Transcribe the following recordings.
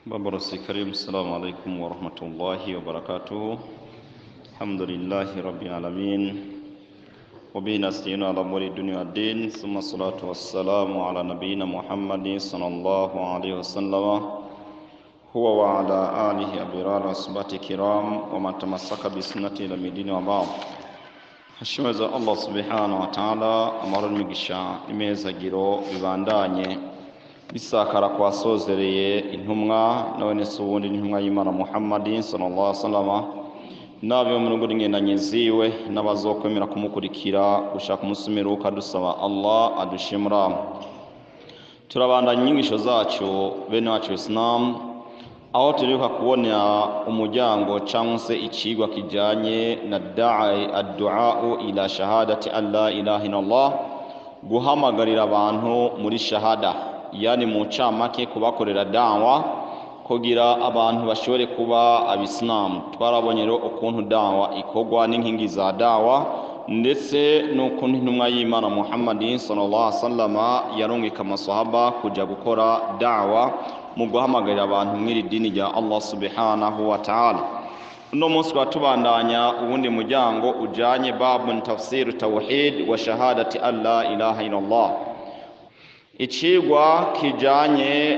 ببرس كريم السلام عليكم ورحمة الله وبركاته. الحمد لله رب العالمين وبه نستعين على أمور الدنيا والدين، ثم الصلاة والسلام على نبينا محمد صلى الله عليه وسلم هو وعلى آله أبرار وصحبه الكرام ومن تمسك بسنته إلى الدين وبعد. Hashimeza Allah subhanahu wa ta'ala amahoro n'imigisha imezagiro bibandanye bisakara kwasozereye intumwa none subundi intumwa y'Imana Muhammad sallallahu alaihi wasallam nabe mu rugo ringendanye ziwe n'abazokwemera kumukurikira gushaka umusumiruka dusaba Allah adushimira. Turabandanya inyigisho zacu bene wacu Islam, aho turibuka kubona umuryango cyangwa se ikigwa kijanye na ad-du'a ila shahadati alla ilaha illallah, guhamagarira abantu muri shahada, yani mu camake kubakorera dawa kugira abantu bashobore kuba abisilamu. Twarabonye rero ukuntu dawa ikogwa n'inkingi za dawa ndetse n'ukuntu intumwa y'Imana Muhammad sallallahu alaihi wasallam yarungika amasahaba kuja gukora dawa mu guhamagarira abantu mw'iri dini rya Allah subhanahu wa ta'ala. Uno munsi watubandanya ubundi muryango ujanye babu tafsir tawhid wa shahadati alla ilaha illallah, icigwa kijanye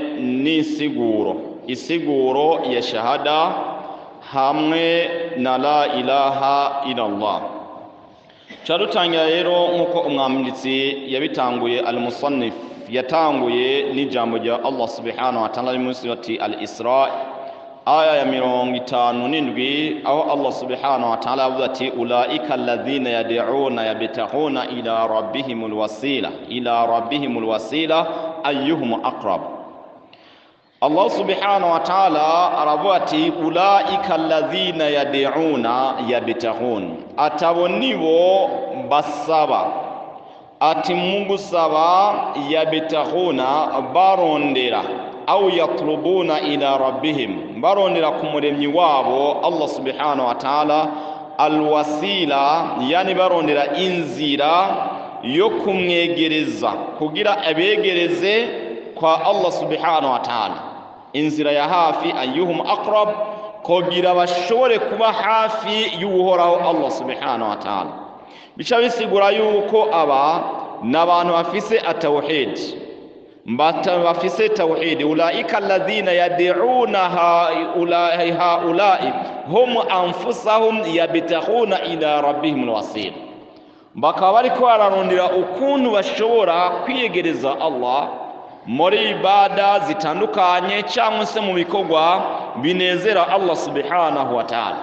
isiguro ya shahada hamwe na la ilaha illallah. Carutangira rero nkuko umwanditsi yabitanguye al-musannif yatanguye n'ijambo rya Allah subhanahu wa ta'ala muri surati al-Isra aya ya 57, aho Allah subhanahu wa ta'ala avuga ati ulaika alladhina yad'una yabtahuna ila rabbihimul wasila ayyuhum aqrab. Allah subhanahu wa ta'ala aravuga ati ulaika alladhina yad'una yabtahun, atabonibo basaba ati mugusaba yabtahuna barondera au yatlubuna ila rabbihim, barondera kumuremyi wabo Allah subhanahu wa ta'ala alwasila, yani barondera inzira yo kumwegereza kugira abegereze kwa Allah subhanahu wa ta'ala, inzira ya hafi ayyuhum aqrab, kugira bashobore kuba hafi y'uhoraho Allah subhanahu wa ta'ala. Bica bisigura yuko aba n'abantu bafise atawhid, bafise tawhid. Ulaika alladhina yad'una haula'i hum anfusahum yabtahuna ila rabbihim alwasil, bakaba bariko bararondera ukuntu bashobora kwiyegereza Allah muri ibada zitandukanye cyangwa se mu bikorwa binezera Allah subhanahu wa ta'ala.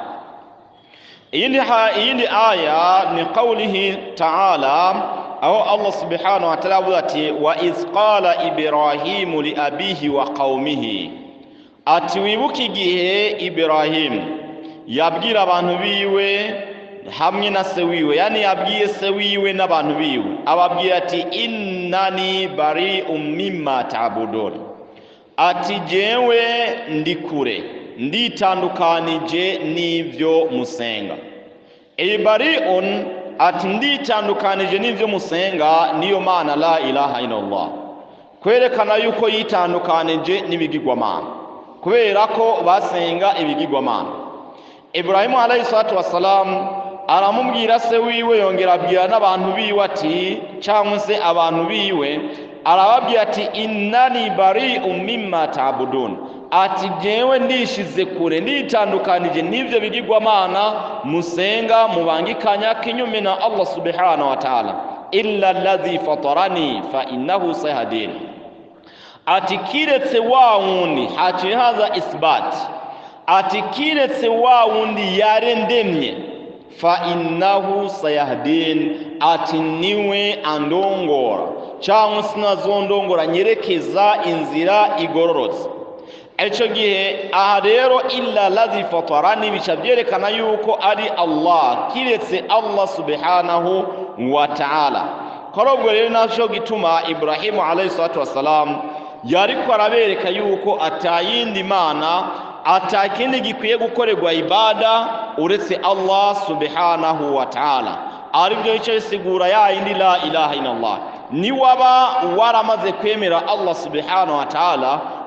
Iyindi aya ni qawlihi ta'ala, aho Allah subhanahu wa ta'ala avuga ati wa iz qala Ibrahimu li abihi wa qaumihi, ati wibuka igihe Ibrahim yabwira abantu biwe hamwe na se wiwe, yani yabwiye se wiwe n'abantu biwe, ababwira ati innani bari'un mimma ta'budun, ati jewe ndi kure nditandukanije n'ivyo musenga. Bari'un, ati nditandukanije n'ivyo musenga, niyo mana la ilaha illallah, kwerekana yuko yitandukanije n'ibigirwamana kubera ko basenga ibigirwamana. Ibrahimu alayhi salatu wassalam aramubwira se wiwe, yongera abwira n'abantu biwe ati, cyangwa se abantu biwe arababwira ati innani bari'un mimma ta'budun, ati jewe ndishize kure nditandukanije n'ivyo bigirwamana musenga mubangikanya kinyume na Allah subhanahu wa ta'ala, illa alladhi fatarani fa innahu sayahdin, ati kiretse wa wundi, haciye haza isbat, ati kiretse wa wundi yarendemye, fa innahu sayahdin, ati niwe andongora cyangwa sinazondongora nyerekeza inzira igororotse. Ico gihe aha rero illa ladhi fatarani bica byerekana yuko ari Allah, kiretse Allah subhanahu wa ta'ala. Korobwo rero naco gituma Ibrahimu alayhi salatu wassalam yariko arabereka yuko atayindi mana, atakindi gikwiye gukorerwa ibada uretse Allah subhanahu wa ta'ala. Aribyo bica bisigura ya yindi la ilaha illallah. Ni waba waramaze kwemera Allah subhanahu wa ta'ala,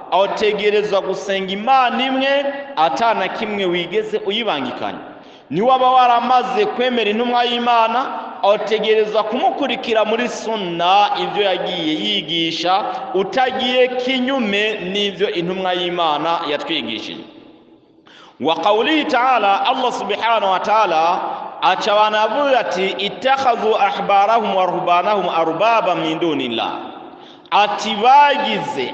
otegerezwa gusenga Imana imwe atana kimwe wigeze uyibangikanya. Niwaba waramaze kwemera intumwa y'Imana otegerezwa kumukurikira muri sunna ibyo yagiye yigisha utagiye kinyume n'ibyo intumwa y'Imana yatwigishije. Wa qawlihi ta'ala, Allah subhanahu wa ta'ala acabana avuga ati ittakhadhu ahbarahum wa ruhbanahum arbaba min dunillah, ati bagize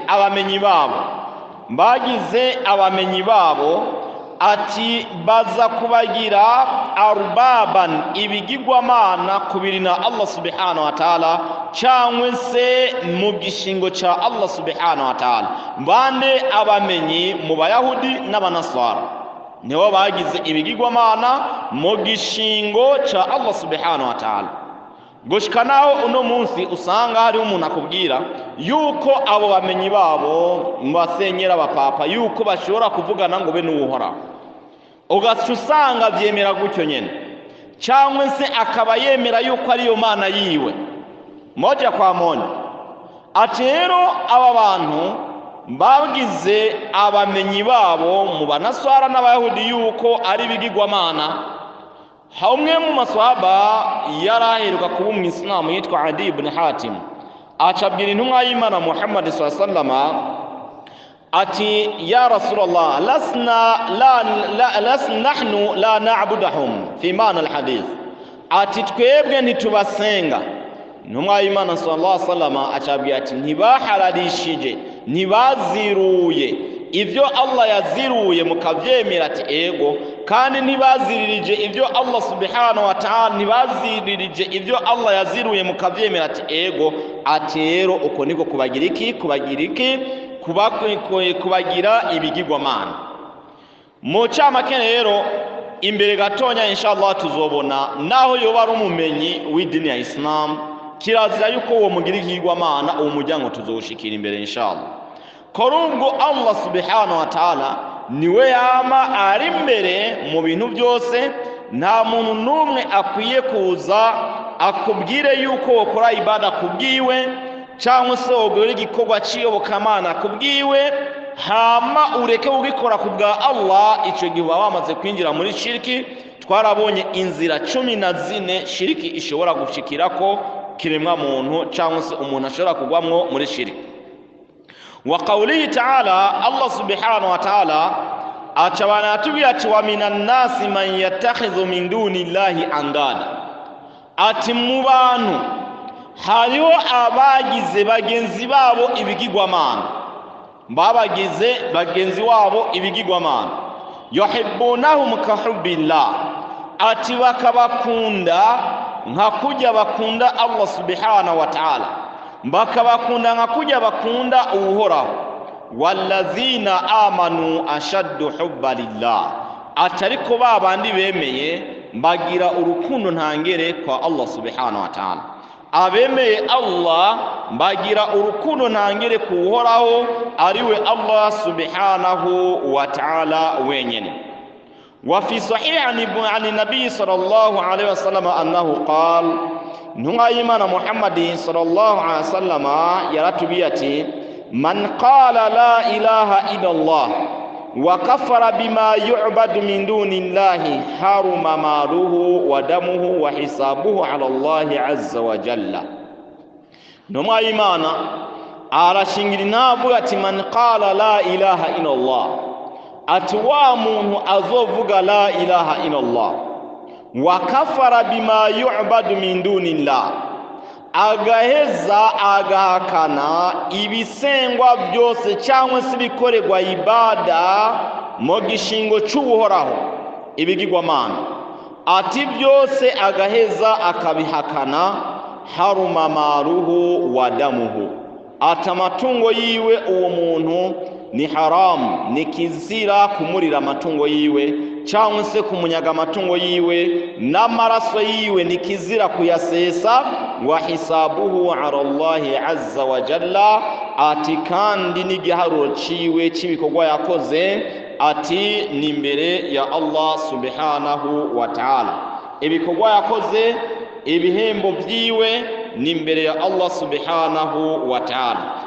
abamenyi babo ati baza kubagira arbaban ibigirwamana kubirina Allah subhanahu wa ta'ala cyangwa se mu gishingo cha Allah subhanahu wa ta'ala. Bande abamenyi mu bayahudi n'abanaswara nibo bagize ibigirwamana mu gishingo cha Allah subhanahu wa ta'ala. Gushika naho uno munsi usanga hari umuntu akubwira yuko abo bamenyi babo basenyera abapapa yuko bashobora kuvugana ngo be n'uhoraho, ugaca usanga byemera gutyo nyene, cyangwa se akaba yemera yuko ariyo mana yiwe moja kwa moja. Ati rero aba bantu bagize abamenyi babo mu banaswara n'abayahudi yuko ari bigirwamana. Hamwe mu maswahaba yaraheruka kuba umwisilamu yitwa Adi ibn Hatim acabwira intumwa y'Imana Muhammad sallallahu alaihi wasallam ati ya Rasulullah nahnu la na'buduhum fi ma'na al-hadith, ati twebwe ntitubasenga. Intumwa y'Imana sallallahu alaihi wasallam acabwira ati ntibaharadishije ntibaziruye ibyo Allah yaziruye mukavyemera ati ego, kandi ntibaziririje ibyo Allah subhanahu wa ta'ala ntibaziririje ibyo Allah yaziruye mukavyemera ati ego. Ati rero uko niko kubagira ibigirwamana. Mu camake rero imbere gatonya inshallah tuzobona naho yoba ari umumenyi w'idini ya Islam kirazira yuko uwo mugira igirwamana uwo muryango tuzoshikira imbere inshallah. Korubwo Allah subhanahu wa ta'ala niwe yama ari imbere mu bintu byose, nta muntu n'umwe akwiye kuza akubwire yuko ukora ibada kubwiwe cyangwa se wogora igikorwa cy'iyobokamana kubwiwe hama ureke ugikora kubwa Allah, icyo gihe wamaze kwinjira muri shiriki. Twarabonye inzira 14 shiriki ishobora gushikirako kiremwa muntu cyangwa se umuntu ashobora kugwamwo muri shiriki. Wa qawlihi ta'ala, Allah subhanahu wa ta'ala acabana atubwira ati wa minan nasi man yattakhidhu min dunillahi andada, ati mu bantu hariho abagize bagenzi babo ibigirwamana, babagize bagenzi wabo ibigirwamana. Yuhibbunahum ka hubbillah, ati bakabakunda nka kujya bakunda Allah subhanahu wa ta'ala, bakabakunda nka kujya bakunda uhoraho. Wallazina amanu ashaddu hubba lillah, atariko babandi bemeye bagira urukundo ntangere kwa Allah subhanahu wa ta'ala. Abemeye Allah bagira urukundo ntangere kuhoraho ariwe Allah subhanahu wa ta'ala wenyene. Wa fi sahih an nabi sallallahu alaihi wasallam annahu qala, ntunga y'Imana Muhammad sallallahu alaihi wasallam yaratubiyati man qala la ilaha illa Allah wa kafara bima yu'badu min dunillahi haruma maluhu wa damuhu wa hisabuhu ala Allah azza wa jalla. Ntunga y'Imana arashingira navuga ati man qala la ilaha illa Allah, ati wa muntu azovuga la ilaha illa Allah wa kafara bima yu'badu min dunillah, agaheza agahakana ibisengwa byose cyangwa se bikorerwa ibada mu gishingo cy'ubuhoraho ibigirwamana, ati byose agaheza akabihakana, haruma maruhu wa damuhu, ati amatungo yiwe uwo muntu ni haramu, ni kizira kumurira amatungo yiwe cyangwa se kumunyaga amatungo yiwe, n'amaraso yiwe ni kizira kuyasesa. Wa hisabuhu ala Allah azza wa jalla, ati kandi n'igiharuro ciwe cy'ibikorwa yakoze ati ni imbere ya Allah subhanahu wa ta'ala. Ibikorwa yakoze ibihembo byiwe ni imbere ya Allah subhanahu wa ta'ala.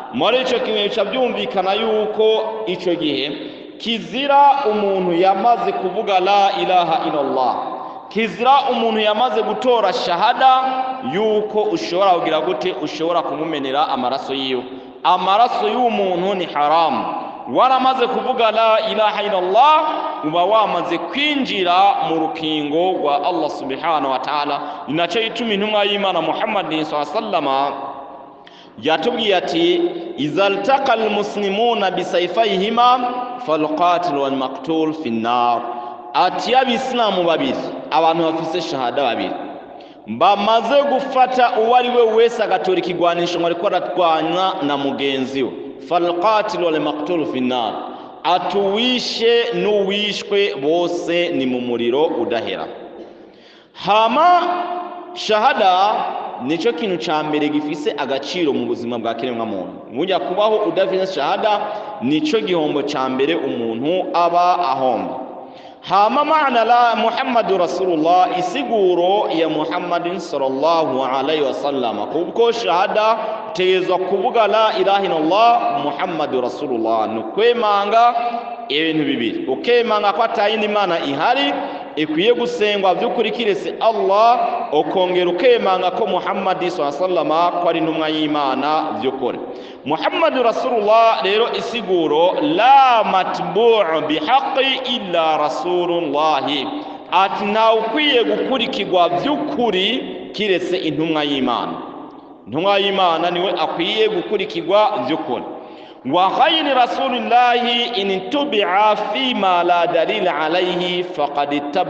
muri ico kimenyetso byumvikana yuko ico gihe kizira umuntu yamaze kuvuga la ilaha illallah, kizira umuntu yamaze gutora shahada yuko ushobora kugira gute, ushobora kumumenera amaraso yiwe. Amaraso y'umuntu ni haramu. Waramaze kuvuga la ilaha illallah, uba wamaze kwinjira mu rukingo rwa Allah subhanahu wa ta'ala. Inacho ituma intumwa y'Imana Muhammad sallallahu alaihi wasallam yatubwiye ati izaltaqa almuslimuna bisayfayhima falqatil wal maqtul fi an-nar. Ati abisilamu babiri, abantu bafise shahada babiri, bamaze gufata uwari we wese agatora ikigwanisho ngo ariko aratwanya na mugenzi we, falqatil wal maqtul fi an-nar, atuwishe n'uwishwe bose ni mu muriro udahera. Hama shahada nico kintu ca mbere gifise agaciro mu buzima bwa kiremwa muntu. Mujya kubaho udafise shahada nico gihombo ca mbere umuntu aba ahomba. Hama maana la Muhammadu Rasulullah, isiguro ya Muhammadin sallallahu alaihi wasallam, kuko shahada tezo kuvuga la ilaha illallah Muhammadu Rasulullah, nukwemanga ibintu bibiri. Ukemanga ko atayindi mana ihari ikwiye gusengwa by'ukuri kirese Allah, ukongera ukemanga ko Muhammad sallallahu alaihi wasallam ko ari intumwa y'Imana by'ukuri. Muhammadu Rasulullah rero isiguro la matbu'u bihaqqi illa rasulullah, ati ntawe ukwiye gukurikirwa by'ukuri kirese intumwa y'Imana. Intumwa y'Imana niwe akwiye gukurikirwa by'ukuri. Wa ghayri rasulillahi in tubi'a fima la dalila alayhi faqad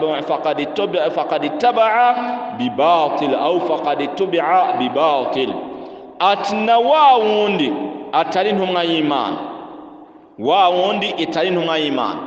ittaba'a bi batil aw faqad tubi'a bi batil. Atina wa wundi atari intumwa y'Imana, wa wundi itari intumwa y'Imana,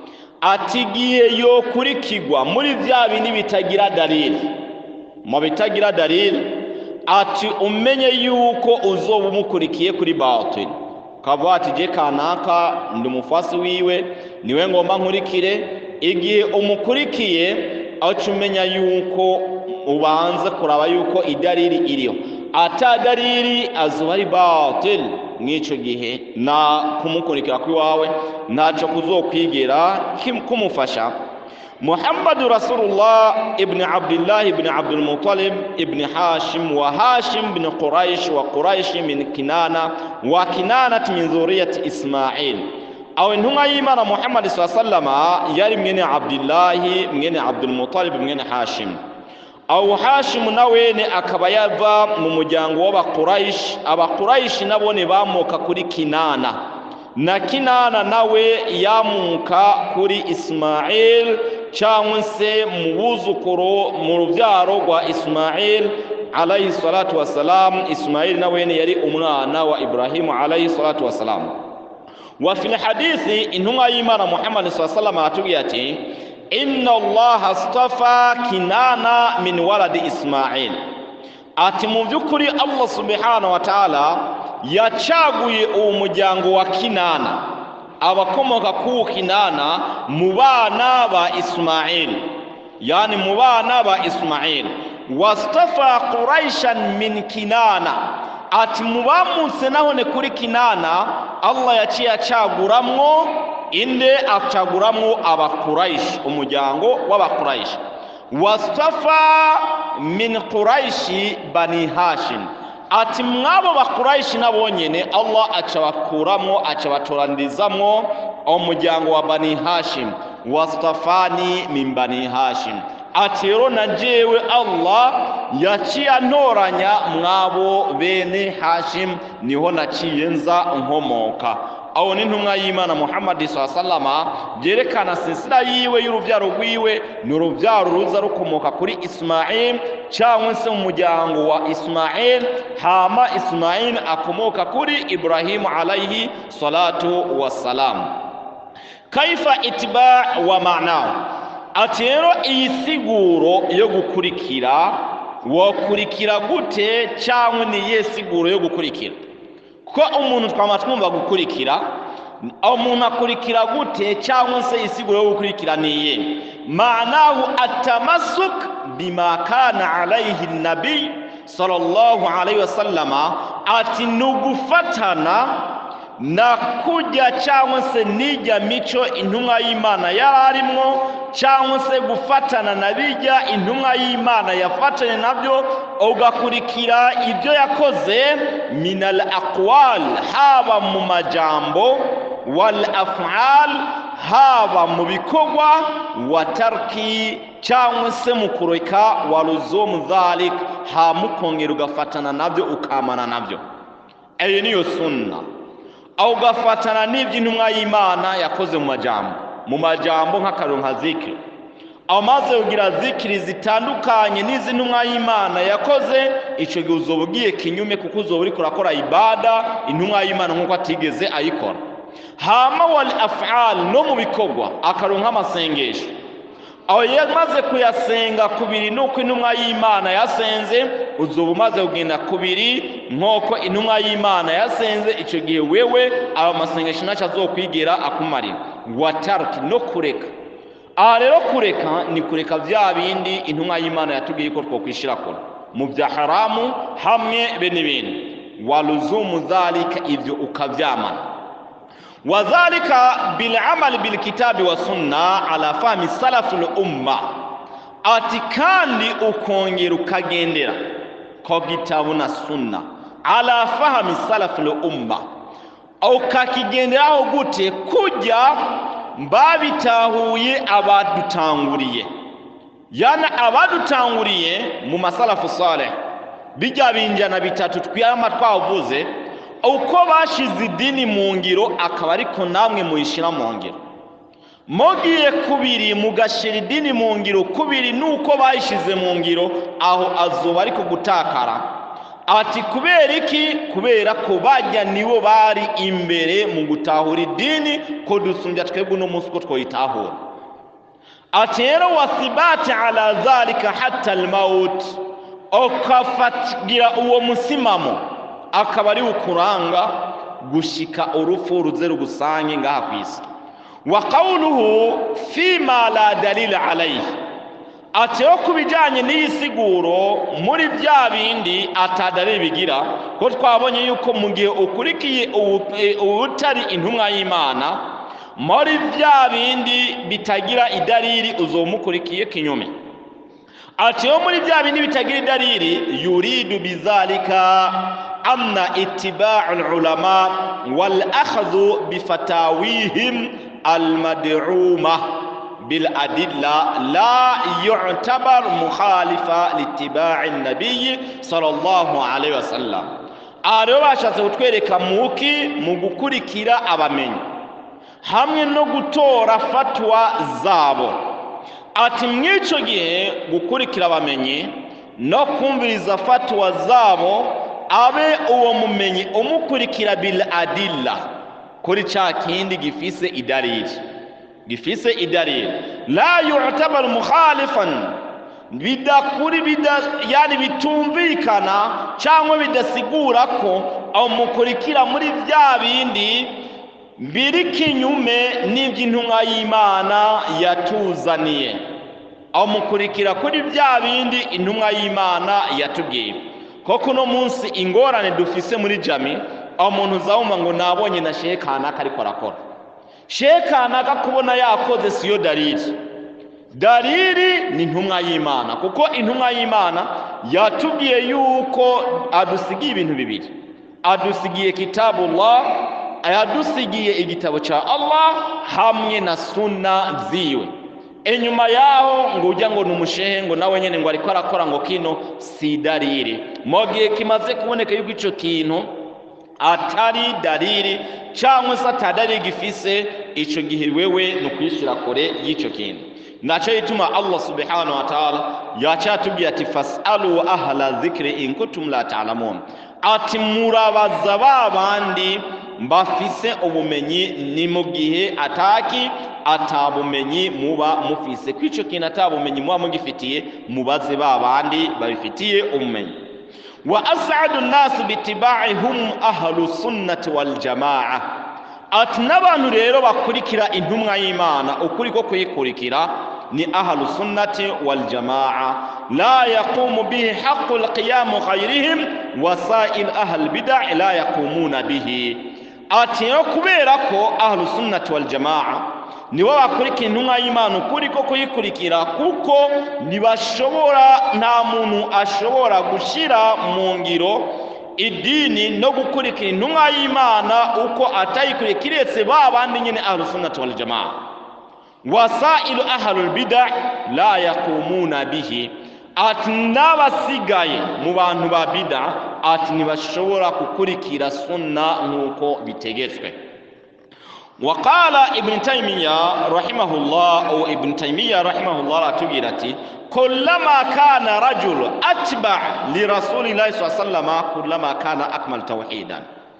atigiye yo kurikirwa muri bya bindi bitagira dalili, mu bitagira dalili, ati umenye yuko uzoba umukurikiye kuri batil. Kavuga ati je kanaka ndi umufasi wiwe niwe ngomba nkurikire. Igihe umukurikiye acumenya yuko ubanza kuraba yuko idalili iriho, ata dalili azuba ari batil, mwico gihe na kumukurikira kwiwawe ntaco kuzokwigera kumufasha. Muhammadu Rasulullah ibn Abdullah ibn Abdul Muttalib ibn Hashim wa Hashim ibn Quraish wa Quraish min Kinana wa Kinana min zuriyati Ismail. Aw intumwa y'Imana Muhammad sallallahu alaihi wasallam yari mwene Abdullah mwene Abdul Muttalib mwene Hashim. Aw Hashim nawene akaba yava mu muryango w'Abaquraish. Abaquraish nabone bamuka kuri Kinana, na Kinana nawe yamuka kuri Ismail, cyangwa se mu buzukuru mu rubyaro rwa Ismail alayhi salatu wassalam. Ismail nawene yari umwana wa Ibrahim alayhi salatu wassalam. Wa fil hadithi intumwa y'Imana Muhammad sallallahu alaihi wasallam atubwiye ati inna Allah astafa Kinana min waladi Ismail. Ati mu byukuri Allah subhanahu wa ta'ala yacaguye uwo muryango wa Kinana, abakomoka ku Kinana mu bana ba Ismail, yani mu bana ba Ismail. Wastafa Quraishan min Kinana, ati mu bamutse nahone kuri Kinana Allah yaciye acaguramwo inde, acaguramwo Abaquraish, umuryango w'Abaquraish. Wastafa min Quraishi bani Hashim, ati mwabo Baquraishi nabonyene Allah acabakuramwo acabatoranizamwo umuryango wa bani Hashim. Wastafani min bani Hashim, ati rero najewe Allah yaciye antoranya mwabo bene Hashim, niho naciye nza nkomoka. Aho ni intumwa y'Imana Muhammad sallallahu alaihi wasallam yerekana sisira yiwe y'urubyaro rwiwe n'urubyaro ruza rukomoka kuri Ismail, cyangwa se umuryango wa Ismail. Hama Ismail akomoka kuri Ibrahim alayhi salatu wassalam. Kaifa itba wa ma'nahu, ati rero iyi siguro yo gukurikira, wokurikira gute cyangwa ni yesiguro yo gukurikira? Ko umuntu twamatwumva gukurikira, umuntu akurikira gute cyangwa se isiguro yo gukurikira niye? Ma'nahu atamasuk bima kana alayhi an-nabi sallallahu alayhi wasallam, ati nugufatana na kujya cyangwa se nijya mico intumwa y'Imana yararimwo cyangwa se gufatana na bijya intumwa y'Imana yafatanye nabyo ugakurikira ibyo yakoze minal aqwal haba mu majambo wal af'al haba mu bikorwa wa tarki cyangwa se mu kureka waruzumu dhalik hamukongera ugafatana nabyo ukamana nabyo. Iyo niyo sunna. Au gafatana n'iby'intumwa y'Imana yakoze mu majambo nk'akaronka zikiri, au maze ugira zikiri zitandukanye n'iz'intumwa y'Imana yakoze, ico gihe uzobugiye kinyume kuko uzoburi kurakora ibada intumwa y'Imana nkuko atigeze ayikora. Hama wal af'al no mu bikorwa akaronka amasengesho, aho yamaze kuyasenga kubiri nuko intumwa y'Imana yasenze, uzoba umaze kugenda kubiri nk'uko intumwa y'Imana yasenze, icyo gihe wewe aba masengesho ntacyo azokwigira akumarira. Watarki no kureka, aha rero kureka ni kureka bya bindi intumwa y'Imana yatubwiye ko twokwishira kora mu bya haramu hamwe be n'ibindi. Waluzumu dhalika, ibyo ukabyamana. Wadhalika bil'amal bilkitabi wa sunna ala fahmi salaful umma, ati kandi ukongera ukagendera ko gitabu na sunna ala fahmi salaful umma, ukakigenderaho gute kujya babitahuye abadutanguriye, yana abadutanguriye mu masalafu saleh bijya binjana bitatu twiyama twavuze uko bashize idini mu ngiro, akaba ariko namwe muyishira mu ngiro. Mugiye kubiri mugashira idini mu ngiro kubiri nuko bayishize mu ngiro, aho azoba ariko gutakara. Ati kubera iki? Kubera ko bajya nibo bari imbere mu gutahura idini ko dusumbya twebwe no munsi ko twoyitahura. Ati rero wasibati ala dhalika hatta al-maut, ukafatira uwo musimamo akaba ari ukuranga gushika urupfu ruze rugusange ngaha kwisi. Wa qawluhu fima la dalila alayhi, atyo kubijanye n'iyisiguro muri bya bindi atadari bigira, ko twabonye yuko mu gihe ukurikiye ubutari intumwa y'Imana muri bya bindi bitagira idalili uzomukurikiye kinyume. Atyo muri bya bindi bitagira idalili yuridu bizalika amna ittiba'ul ulama wal akhdhu bifatawihim al-mad'uma bil adilla la yu'tabar mukhalifa littiba'i an-nabiy sallallahu alayhi wasallam. Aro bashatse kutwereka muki mu gukurikira abamenyi hamwe no gutora fatwa zabo. Ati mwico gihe gukurikira abamenyi no kumviriza fatwa zabo, abe uwo mumenyi umukurikira bil adilla kuri cha kindi gifise idalili la yu'tabar mukhalifan, bidakuri yani bitumvikana cyangwa bidasigura ko umukurikira muri bya bindi biri kinyume n'iby'intumwa y'Imana yatuzaniye, umukurikira kuri bya bindi intumwa y'Imana yatubwiye. Koko no munsi ingorane dufise muri jami, umuntu uzawumva ngo nabonye na shekana ariko arakora, shekana kubona yakoze siyo dalili ni intumwa y'Imana, kuko intumwa y'Imana yatubwiye yuko adusigiye ibintu bibiri. Adusigiye kitabullah, ayadusigiye igitabo cha Allah hamwe na sunna ziwe. Enyuma yaho ngo ujya ngo numushehe ngo nawe nyene ngo ariko arakora ngo kino si dalili. Mogiye kimaze kuboneka yuko ico kintu atari dalili cyangwa se atadari gifise, ico gihe wewe no kwishira kore y'ico kintu. Naco yituma Allah subhanahu wa ta'ala yacatubwiye ati fasalu ahla dhikri in kuntum la ta'lamun, ati murabaza babandi mbafise ubumenyi ni mu gihe atabumenyi muba mufise. Kwico kintu atabumenyi muba mugifitiye, mubaze babandi babifitiye ubumenyi. Wa as'adu an-nas bitiba'ihum ahlu sunnati wal jamaa, ati n'abantu rero bakurikira intumwa y'Imana ukuri ko kuyikurikira ni ahlu sunnati wal jamaa la yaqumu bihi haqqul qiyam ghayrihim wasail ahli bid'ah la yaqumuna bihi. Ati kubera ko ahlu sunnati wal jamaa nibo bakurikira intumwa y'Imana ukuri ko kuyikurikira, kuko ntibashobora, nta muntu ashobora gushira mu ngiro idini no gukurikira intumwa y'Imana uko atayikurikira kiretse ba bandi nyene ahlu sunnati wal jamaa. Wasailu ahlul bid'ah la yaqumuna bihi, ati n'abasigaye mu bantu ba bid'ah ati ntibashobora gukurikira sunna nk'uko bitegetswe. وقال ابن تيمية رحمه الله أو ابن تيمية رحمه الله تقولتي كلما كان رجل أتبع لرسول الله صلى الله عليه وسلم كلما كان أكمل توحيدا.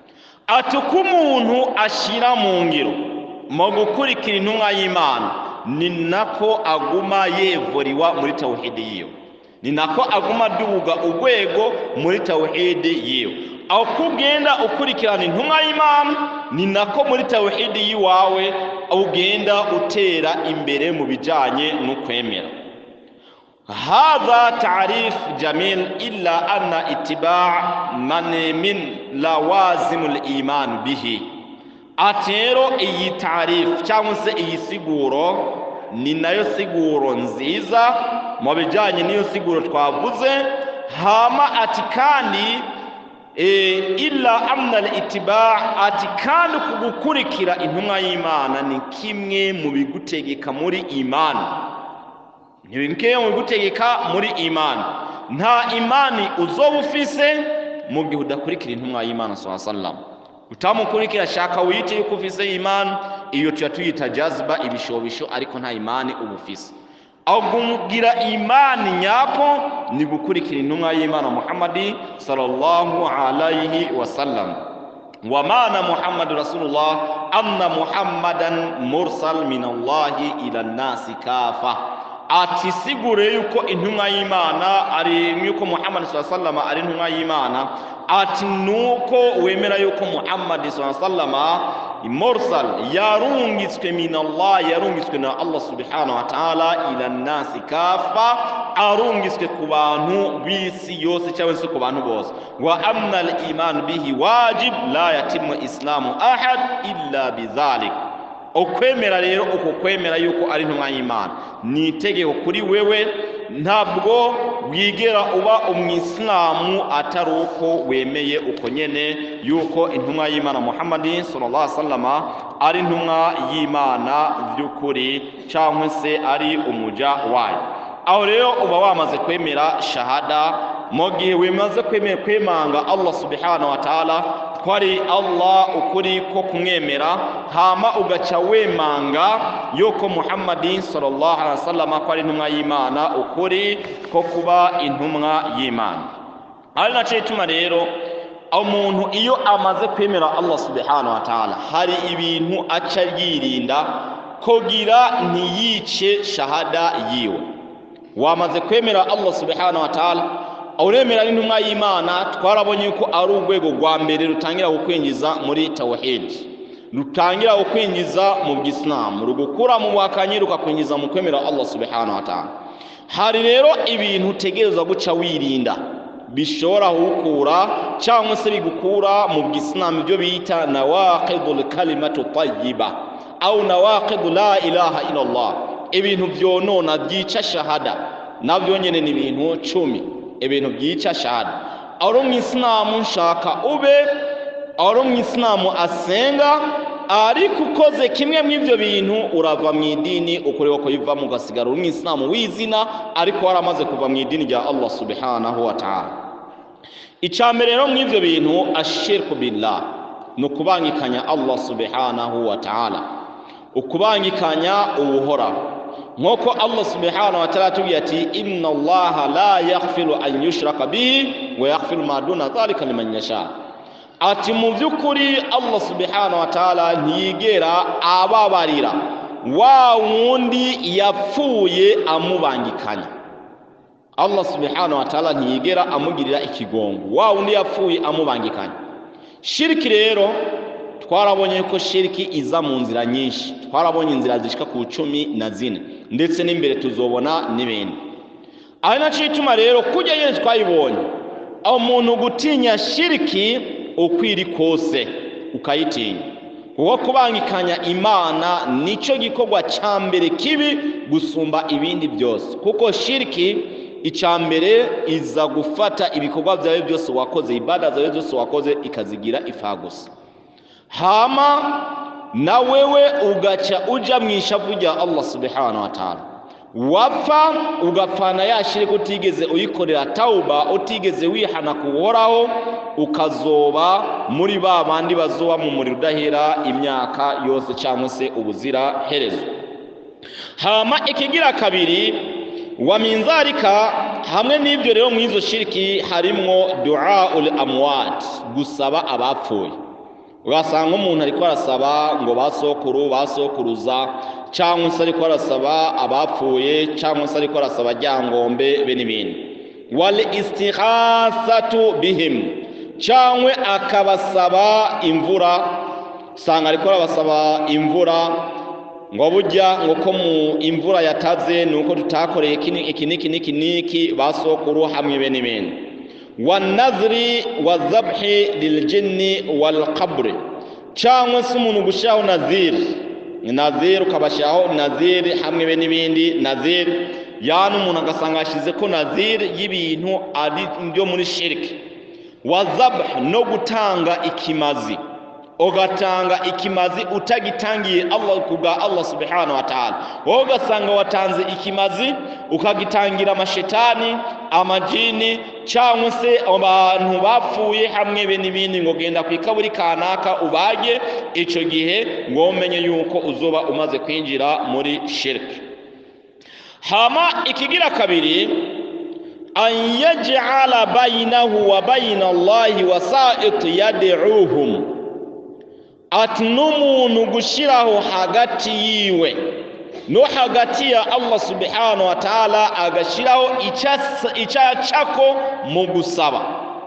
أتكمونه أشيرا مونجيرو مغكوري كرينونا إيمان ninako aguma yevoriwa muri tawhidi yiyo, ninako aguma duga ugwego muri tawhidi yiyo. Aho kugenda ukurikirana intumwa y'Imana ninako muri tawhidi yiwawe ugenda utera imbere mu bijanye no kwemera. Hadha ta'rif jamil illa anna ittiba' man min lawazimul iman bihi. Atero iyi ta'rif cyangwa se iyi siguro ni nayo siguro nziza mu bijanye niyo siguro twavuze. Hama ati kandi illa amna al-ittiba' ati kandi kugukurikira intumwa y'Imana ni kimwe mu bigutegeka muri imani, ni kimwe mu bigutegeka muri imani. Nta imani uzoba ufise mu gihe udakurikira intumwa y'Imana sallallahu alaihi wasallam. Utamukurikira shaka wiyite yuko ufise imani, iyo tuyita jazba, ibishobisho, ariko nta imani uba ufise. Agugira imani nyako ni gukurikira intumwa y'Imana Muhammadi sallallahu alayhi wasallam. Wa maana Muhammad rasulullah anna Muhammadan mursal min Allah ila an-nasi kafa. Ati sigure yuko intumwa y'Imana ari yuko Muhammad sallallahu alayhi wasallam ari intumwa y'Imana, ati nuko wemera yuko Muhammad sallallahu alayhi wasallam mursal yarungitswe min Allah, yarungitswe na Allah subhanahu wa ta'ala ila nasi kafa, arungitswe ku bantu bisi yose cyangwa se ku bantu bose. Wa amna al-iman bihi wajib la yatimmu islamu ahad illa bidhalik. Okwemera rero uko kwemera yuko ari intumwa y'Imana ni itegeko kuri wewe, ntabwo wigera uba umwisilamu atari uko wemeye uko nyene yuko intumwa y'Imana Muhammad sallallahu alaihi wasallam ari intumwa y'Imana by'ukuri cyangwa se ari umuja wayo. Aho rero uba wamaze kwemera shahada, mu gihe wemaze kwemanga Allah subhanahu wa ta'ala kwari Allah ukuri ko kumwemera, hama ugaca wemanga yuko Muhammad sallallahu alaihi wasallam kwari intumwa y'Imana ukuri ko kuba intumwa y'Imana. Ari naco ituma rero umuntu iyo amaze kwemera Allah subhanahu wa ta'ala hari ibintu aca yirinda kugira ntiyice shahada yiwe. Wamaze kwemera Allah subhanahu wa ta'ala, uremera intumwa y'Imana, twarabonye ko ari urwego rwa mbere rutangira gukwinjiza muri tawhid, rutangira gukwinjiza mu Islam, rugukura mu wakanyi rukakwinjiza mu kwemera Allah subhanahu wa ta'ala. Hari rero ibintu utegerezwa guca wirinda bishobora gukura cyangwa se bigukura mu Islam, ibyo bita nawaqidul kalimatu tayyiba au nawaqid la ilaha illa Allah. Ibintu byonona byica shahada nabyo nyene ni ibintu 10 ibintu byica shahada. Aro mwisilamu nshaka ube aro mwisilamu asenga, ariko ukoze kimwe mw'ivyo bintu urava mu idini ukorewe ko yiva mu gasigara umwisilamu wizina, ariko waramaze kuva mu idini rya Allah subhanahu wa ta'ala. Icambere rero mw'ivyo bintu ashirku billah, no kubangikanya Allah subhanahu wa ta'ala, ukubangikanya ubuhora. Nk'uko Allah subhanahu wa ta'ala tubwiye ati inna Allah la yaghfiru an yushraka bihi wa yaghfiru ma duna dhalika liman yasha. Ati mu by'ukuri Allah subhanahu wa ta'ala ntiyigera ababarira wa wundi yapfuye amubangikanya. Allah subhanahu wa ta'ala ntiyigera amugirira ikigongo wa wundi yapfuye amubangikanya. Shirki rero twarabonye ko shiriki iza mu nzira nyinshi, twarabonye inzira zishika ku 14 ndetse n'imbere tuzobona n'ibindi. Ari naco ituma rero kujya yene twayibonye aho umuntu gutinya shiriki ukwiri kose ukayitinya, kuko kubangikanya Imana nico gikorwa cya mbere kibi gusumba ibindi byose, kuko shiriki icambere iza gufata ibikorwa byawe byose wakoze, ibada zawe byose wakoze ikazigira ifagusa, hama na wewe ugaca uja mwishavu rya Allah subhanahu wa ta'ala, wapfa ugapfana yashirika utigeze uyikorera tauba, utigeze wihana kuhoraho, ukazoba muri ba bandi bazoba mu muriro udahera imyaka yose cyangwa se ubuzira herezo. Hama ikigira kabiri wa minzarika, hamwe n'ibyo rero mu izo shiriki harimwo du'aul amwat, gusaba abapfuye. Ugasanga umuntu ariko arasaba ngo basokuru basokuruza, cyangwa se ariko arasaba abapfuye, cyangwa se ariko arasaba ryangombe be n'ibindi. Wal istighasatu bihim, cyangwa akabasaba imvura, usanga ariko arabasaba imvura ngo burya ngo ko mu imvura yataze nuko tutakoreye iki niki basokuru hamwe be n'ibindi. Wanadhri wadhabhi liljinni walqabri, cyangwa se umuntu gushyaho nadhir ukabashyaho nadhir hamwe be n'ibindi. Nadhir yani umuntu agasanga ashize ko nadhir y'ibintu ari byo muri shirki. Wadhabh no gutanga ikimazi, ugatanga ikimazi utagitangiye Allah kubwa Allah subhanahu wa ta'ala, wowe ugasanga watanze ikimazi ukagitangira amashetani, amajini, cyangwa se abantu bapfuye hamwe be n'ibindi, ngo genda kwikaburi kanaka ubage, ico gihe ngo umenye yuko uzoba umaze kwinjira muri shirki. Hama ikigira kabiri, an yaj'ala bainahu wa baina Allahi wasa'it yad'uhum, ati n'umuntu gushiraho hagati yiwe no hagati ya Allah subhanahu wa ta'ala, agashiraho icyacako mu gusaba,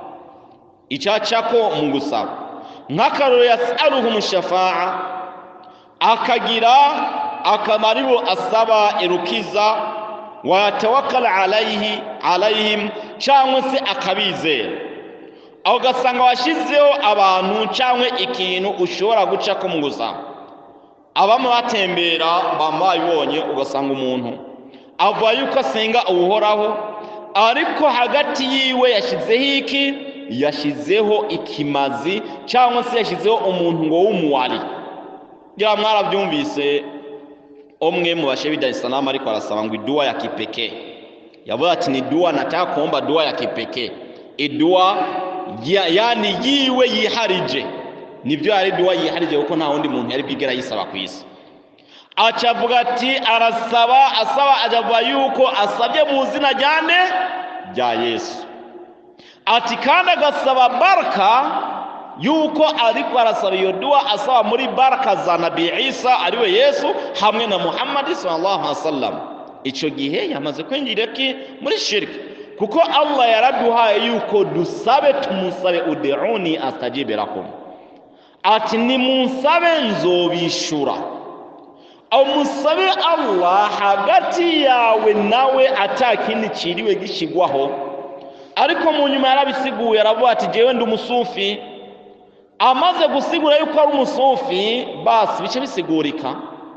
icyacako mu gusaba. Nk'akaroro yasaluhum shafa'a, akagira akamaribo asaba irukiza, wa tawakkal alayhim, cyangwa se akabizera. Aho gasanga washizeho abantu cyangwa ikintu ushobora guca ko mu gusaba. Abamo batembera bamayibonye, ugasanga umuntu avuga yuko asenga uhoraho, ariko hagati yiwe yashizeho iki, yashizeho ikimazi, cyangwa se yashizeho umuntu ngo w'umuwali. Ya mwarabyumvise omwe mu bashe b'Dar es Salaam ariko arasaba ngo idua ya kipekee. Yavuga ati ni dua, nataka kuomba dua ya kipekee, idua yani yiwe yiharije. Nibyo ari dua yiharije, kuko nta wundi muntu yari bwigera yisaba ku isi. Acavuga ati asaba ajavuga yuko asabye mu zina rya Yesu. Ati kandi agasaba baraka, yuko ariko arasaba iyo dua asaba muri baraka za Nabii Isa ariwe Yesu hamwe na Muhammad sallallahu alaihi wasallam. Ico gihe yamaze kwinjira muri shirki, kuko Allah yaraduhaye yuko dusabe tumusabe, ud'uni astajibe lakum. Ati ni munsabe nzobishura. Au musabe Allah hagati yawe nawe atakindi ciriwe gishigwaho. Ariko mu nyuma yarabisiguye, aravuga ati jewe ndi umusufi. Amaze gusigura yuko ari umusufi, basi bice bisigurika,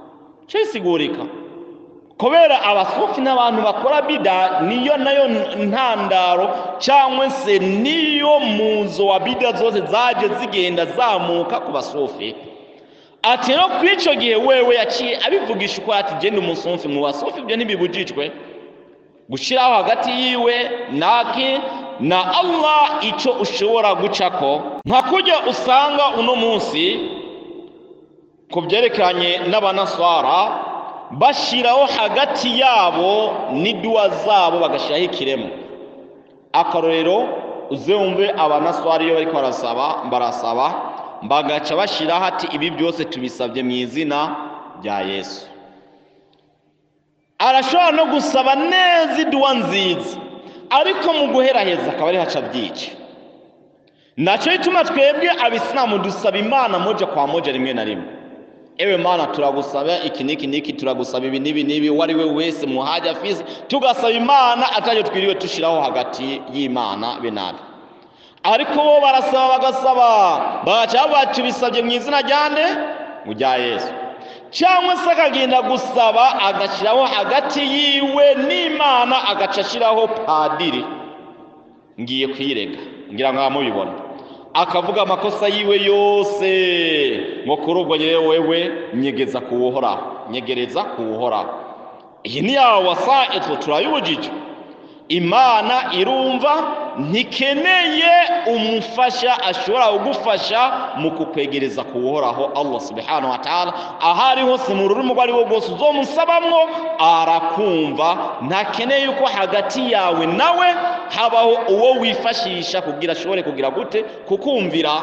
kubera abasufi n'abantu bakora bida, niyo nayo ntandaro cyangwa se niyo muzo wa bida zose zaje zigenda zamuka ku basufi. Ati no kwico gihe wewe yaciye abivugisha uko ati genda umusufi. Mu basufi byo ntibibujijwe gushiraho hagati yiwe na Allah ico ushobora gucako, nka kujya usanga uno munsi kubyerekanye n'abanaswara bashiraho hagati yabo n'idua zabo bagashiraho ikiremo. Akarorero uzumve abanaswara iyo bariko barasaba bagaca bashiraho ati ibi byose tubisabye mu izina rya Yesu. Arashobora no gusaba neza idua nziza, ariko mu guheraheza akaba ari haca byica. Nacho ituma twebwe abisilamu dusaba Imana moja kwa moja rimwe na rimwe. Ewe Mana turagusaba iki niki turagusaba ibi nibi wari we wese muhaja afise tugasaba Imana ataje twiriwe tushiraho hagati y'Imana benabi. Ariko bo barasaba bagasaba baca batubisabye mu izina ryande mu rya Yesu. Cyangwa se akagenda gusaba agashiraho hagati yiwe n'Imana agacashiraho padiri. Ngiye kwirega ngira ngo mubibona akavuga amakosa yiwe yose ngo kurubwo yewe nyegeza kuwuhora. Iyi ni ya wasaitu turayubujije. Imana irumva ntikeneye umufasha ashobora kugufasha mu kukwegereza kuwuhoraho Allah subhanahu wa ta'ala. Ahari hose mu rurimi rwari wo rwose uzomusabamwo arakumva, ntakeneye yuko hagati yawe nawe habaho uwo wifashisha kugira ashobore kugira gute kukumvira.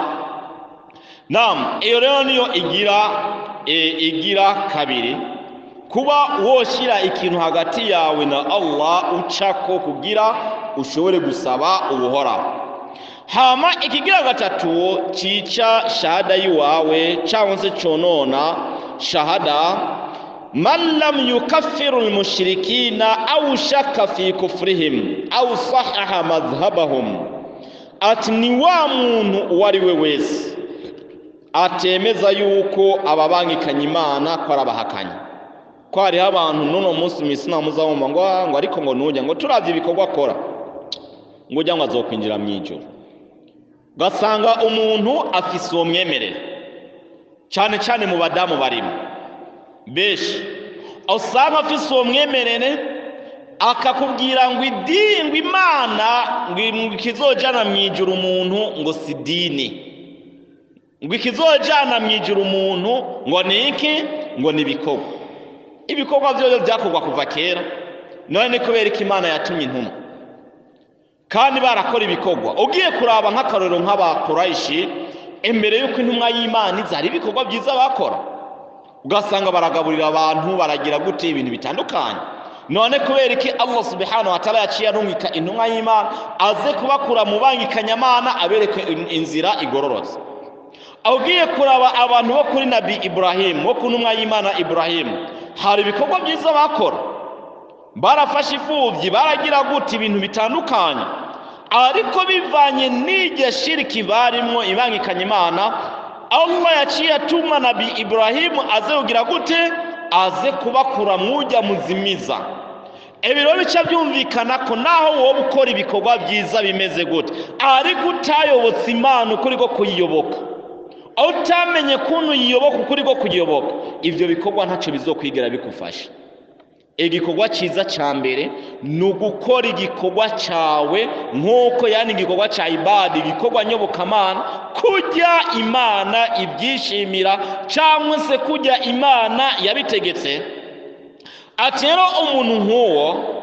Iyo rero niyo igira kabiri, kuba woshira ikintu hagati yawe na Allah ucako kugira ushobore gusaba ubuhora. Hama ikigira gatatu cica shahada yiwawe cyangwa se conona shahada, man lam yukaffiru al-mushrikina aw shakka fi kufrihim aw sahaha madhhabahum. Ati ni wa muntu uwari we wese atemeza yuko ababangikanye Imana ko arabahakanye. Ko hariho abantu n'uno munsi mu Isilamu uzabumva ngo ariko ngo nujya ngo turavye ibikorwa akora ngo ujya ngo azokwinjira mu ijuru. Ugasanga umuntu afise uwo mwemerere cyane mu badamu barimo benshi, usanga afise uwo mwemerere akakubwira ngo idini ngo Imana ngo ikizojana mu ijuru umuntu ngo si dini, ngo ikizojana mu ijuru umuntu ngo niki ngo ni ibikorwa. Ibikorwa byo byakorwa kuva kera, none kubera ko Imana yatumye intumwa kandi barakora ibikorwa. Ugiye kuraba nk'akarorero nk'abakuraishi imbere y'uko intumwa y'Imana izari ibikorwa byiza bakora, ugasanga baragaburira abantu baragira gute ibintu bitandukanye. None kubera ko Allah subhanahu wa ta'ala yaciye arungika intumwa y'Imana aze kubakura mu bangikanyamana abereke inzira igororotse. Ugiye kuraba abantu bo kuri Nabi Ibrahim, bo ku ntumwa y'Imana Ibrahim, hari ibikorwa byiza bakora, barafashe ifubyi baragira gute ibintu bitandukanye, ariko bivanye n'iryo shiriki barimo ibangikanye Imana, Allah yaciye atuma Nabi Ibrahim aze kugira gute aze kubakura mwujya muzimiza. Ebiro bica byumvikana ko naho wowe ukora ibikorwa byiza bimeze gute, ariko utayobotse Imana ukuri ko kuyiyoboka, utamenye kuntu yiyoboka ukuri ko kuyiyoboka, ivyo bikorwa ntacyo bizokwigera bikufasha. Igikorwa cyiza cya mbere ni ugukora igikorwa cyawe nk'uko yani igikorwa cya ibada, igikorwa nyobokamana, kujya Imana ibyishimira cyangwa se kujya Imana yabitegetse. Ati rero umuntu nk'uwo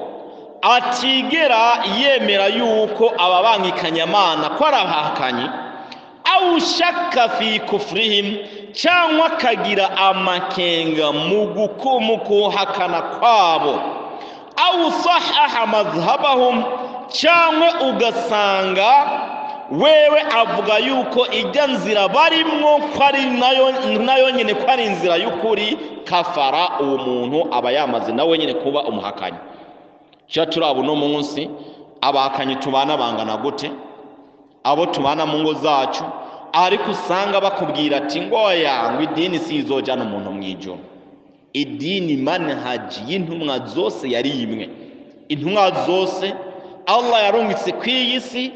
atigera yemera yuko ababangikanya Imana ko arabahakanye, aw shakka fi kufrihim, cyangwa kagira amakenga mu kuhakana kwabo, aw sahaha madhhabahum, cyangwa ugasanga wewe avuga yuko ijya nzira barimwo ko ari nayo nyine ko ari inzira y'ukuri, kafara uwo muntu aba yamaze nawe nyine kuba umuhakanyi. Cyo turabo no munsi abahakanyi tubana bangana gute, abo tubana mu ngo zacu, ariko usanga bakubwira ati ngoya ngo idini si izojana umuntu mu ijuru. Idini manhaji y'intumwa zose yari imwe. Intumwa zose Allah yarungitse ku isi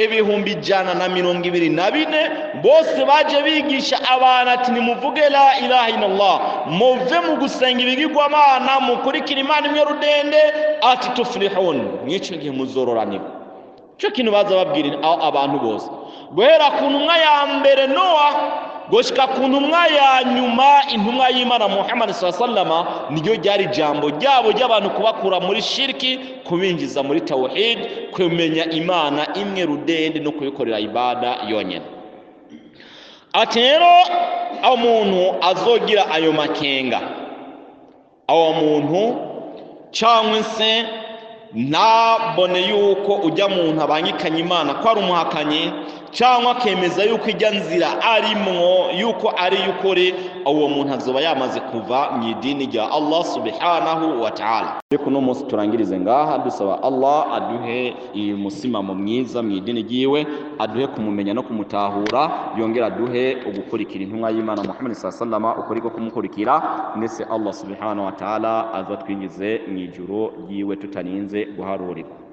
124 bose baje bigisha abantu ati nimuvuge la ilaha illallah, muve mu gusenga ibigirwamana, mukurikira Imana imwe rudende, ati tuflihun, mwico gihe muzororanirwa. Cyo kintu baza babwira abantu bose, guhera ku ntumwa ya mbere Noah gushika ku ntumwa ya nyuma intumwa y'Imana Muhammad sallallahu alaihi wasallam, niyo ryari jambo ryabo ry'abantu kubakura muri shirki kubinjiza muri tawhid, kumenya Imana imwe rudende no kuyikorera ibada yonyene. Ati rero aho umuntu azogira ayo makenga, aho muntu cyangwa se nabone yuko ujya muntu abangikanye Imana ko ari umuhakanyi, cyangwa akemeza yuko ijya nzira arimwo yuko ari yukuri, uwo muntu azoba yamaze kuva mu idini rya Allah subhanahu wa ta'ala. Ariko no munsi turangirize ngaha dusaba Allah aduhe umusimamo mwiza mu idini ryiwe, aduhe kumumenya no kumutahura, yongera aduhe ugukurikira intumwa y'Imana Muhammad sallallahu alaihi wasallam, ukuri ko kumukurikira, ndetse Allah subhanahu wa ta'ala azatwinjize mu ijuru ryiwe tutarinze guharurirwa.